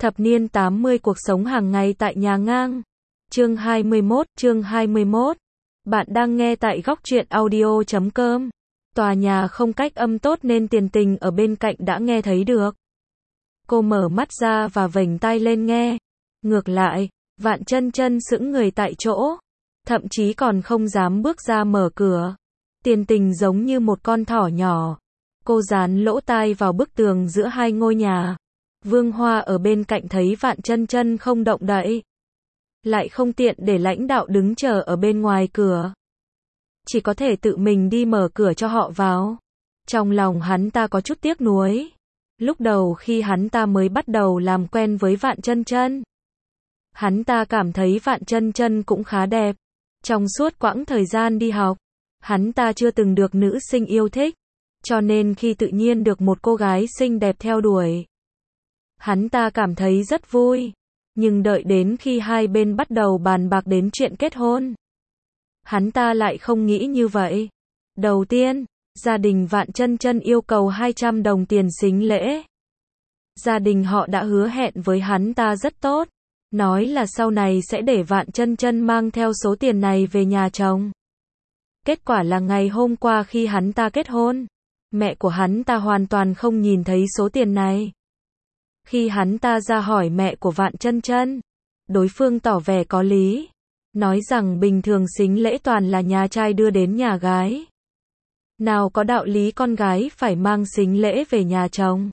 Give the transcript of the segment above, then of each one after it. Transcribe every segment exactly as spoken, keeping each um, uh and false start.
Thập niên tám mươi cuộc sống hàng ngày tại nhà ngang. Chương hai mươi mốt, chương hai mươi mốt. Bạn đang nghe tại góc truyện audio chấm com. Tòa nhà không cách âm tốt nên Tiền Tình ở bên cạnh đã nghe thấy được. Cô mở mắt ra và vểnh tai lên nghe. Ngược lại, Vạn Chân Chân sững người tại chỗ, thậm chí còn không dám bước ra mở cửa. Tiền Tình giống như một con thỏ nhỏ. Cô dán lỗ tai vào bức tường giữa hai ngôi nhà. Vương Hoa ở bên cạnh thấy Vạn Chân Chân không động đậy, lại không tiện để lãnh đạo đứng chờ ở bên ngoài cửa, chỉ có thể tự mình đi mở cửa cho họ vào. Trong lòng hắn ta có chút tiếc nuối. Lúc đầu khi hắn ta mới bắt đầu làm quen với Vạn Chân Chân, hắn ta cảm thấy Vạn Chân Chân cũng khá đẹp. Trong suốt quãng thời gian đi học, hắn ta chưa từng được nữ sinh yêu thích, cho nên khi tự nhiên được một cô gái xinh đẹp theo đuổi, hắn ta cảm thấy rất vui. Nhưng đợi đến khi hai bên bắt đầu bàn bạc đến chuyện kết hôn, hắn ta lại không nghĩ như vậy. Đầu tiên, gia đình Vạn Chân Chân yêu cầu hai trăm đồng tiền sính lễ. Gia đình họ đã hứa hẹn với hắn ta rất tốt, nói là sau này sẽ để Vạn Chân Chân mang theo số tiền này về nhà chồng. Kết quả là ngày hôm qua khi hắn ta kết hôn, mẹ của hắn ta hoàn toàn không nhìn thấy số tiền này. Khi hắn ta ra hỏi mẹ của Vạn Chân Chân, đối phương tỏ vẻ có lý, nói rằng bình thường sính lễ toàn là nhà trai đưa đến nhà gái, nào có đạo lý con gái phải mang sính lễ về nhà chồng.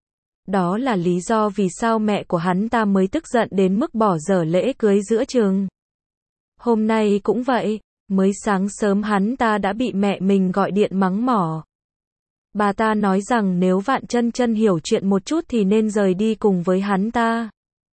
Đó là lý do vì sao mẹ của hắn ta mới tức giận đến mức bỏ dở lễ cưới giữa chừng. Hôm nay cũng vậy, mới sáng sớm hắn ta đã bị mẹ mình gọi điện mắng mỏ. Bà ta nói rằng nếu Vạn Chân Chân hiểu chuyện một chút thì nên rời đi cùng với hắn ta.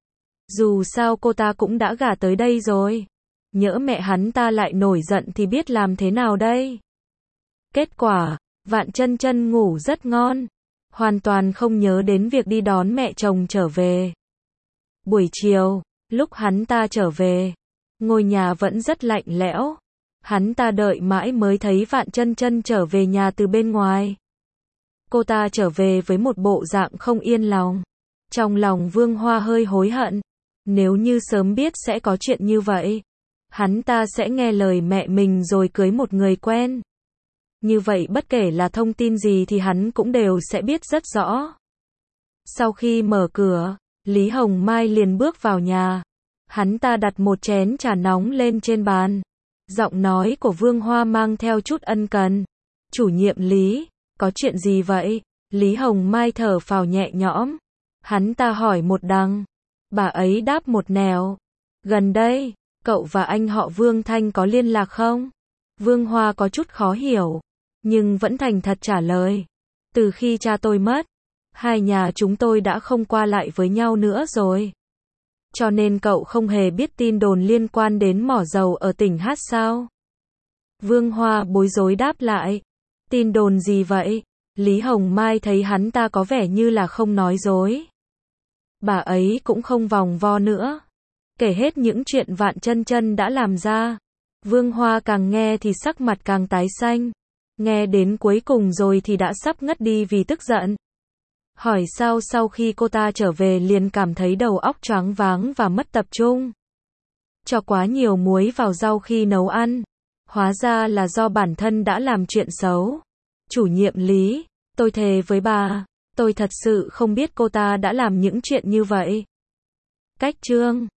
Dù sao cô ta cũng đã gả tới đây rồi. Nhỡ mẹ hắn ta lại nổi giận thì biết làm thế nào đây. Kết quả, Vạn Chân Chân ngủ rất ngon, hoàn toàn không nhớ đến việc đi đón mẹ chồng trở về. Buổi chiều, lúc hắn ta trở về, ngôi nhà vẫn rất lạnh lẽo. Hắn ta đợi mãi mới thấy Vạn Chân Chân trở về nhà từ bên ngoài. Cô ta trở về với một bộ dạng không yên lòng. Trong lòng Vương Hoa hơi hối hận. Nếu như sớm biết sẽ có chuyện như vậy, hắn ta sẽ nghe lời mẹ mình rồi cưới một người quen. Như vậy bất kể là thông tin gì thì hắn cũng đều sẽ biết rất rõ. Sau khi mở cửa, Lý Hồng Mai liền bước vào nhà. Hắn ta đặt một chén trà nóng lên trên bàn. Giọng nói của Vương Hoa mang theo chút ân cần. Chủ nhiệm Lý, có chuyện gì vậy? Lý Hồng Mai thở phào nhẹ nhõm. Hắn ta hỏi một đằng, bà ấy đáp một nẻo. Gần đây, cậu và anh họ Vương Thanh có liên lạc không? Vương Hoa có chút khó hiểu, nhưng vẫn thành thật trả lời. Từ khi cha tôi mất, hai nhà chúng tôi đã không qua lại với nhau nữa rồi. Cho nên cậu không hề biết tin đồn liên quan đến mỏ dầu ở tỉnh Hát sao? Vương Hoa bối rối đáp lại. Tin đồn gì vậy? Lý Hồng Mai thấy hắn ta có vẻ như là không nói dối. Bà ấy cũng không vòng vo nữa, kể hết những chuyện Vạn Chân Chân đã làm ra. Vương Hoa càng nghe thì sắc mặt càng tái xanh. Nghe đến cuối cùng rồi thì đã sắp ngất đi vì tức giận. Hỏi sao sau khi cô ta trở về liền cảm thấy đầu óc choáng váng và mất tập trung. Cho quá nhiều muối vào rau khi nấu ăn. Hóa ra là do bản thân đã làm chuyện xấu. Chủ nhiệm Lý, tôi thề với bà, tôi thật sự không biết cô ta đã làm những chuyện như vậy. Cách chương